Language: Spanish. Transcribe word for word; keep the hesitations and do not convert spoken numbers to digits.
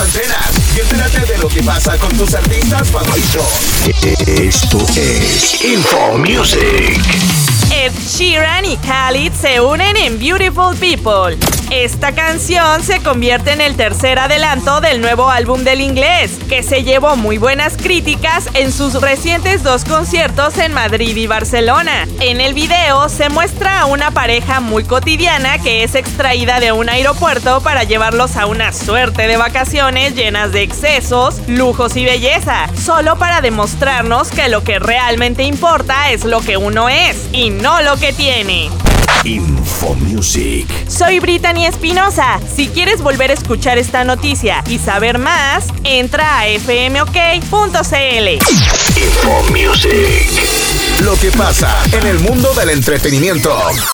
antenas y entérate de lo que pasa con tus artistas favoritos. Esto es Info Music. Ed Sheeran y Khalid se unen en Beautiful People. Esta canción se convierte en el tercer adelanto del nuevo álbum del inglés, que se llevó muy buenas críticas en sus recientes dos conciertos en Madrid y Barcelona. En el video se muestra a una pareja muy cotidiana que es extraída de un aeropuerto para llevarlos a una suerte de vacaciones llenas de excesos, lujos y belleza, solo para demostrarnos que lo que realmente importa es lo que uno es y no lo que tiene. Info Music. Soy Brittany Espinosa. Si quieres volver a escuchar esta noticia y saber más, entra a f m o k punto c l. Info Music. Lo que pasa en el mundo del entretenimiento.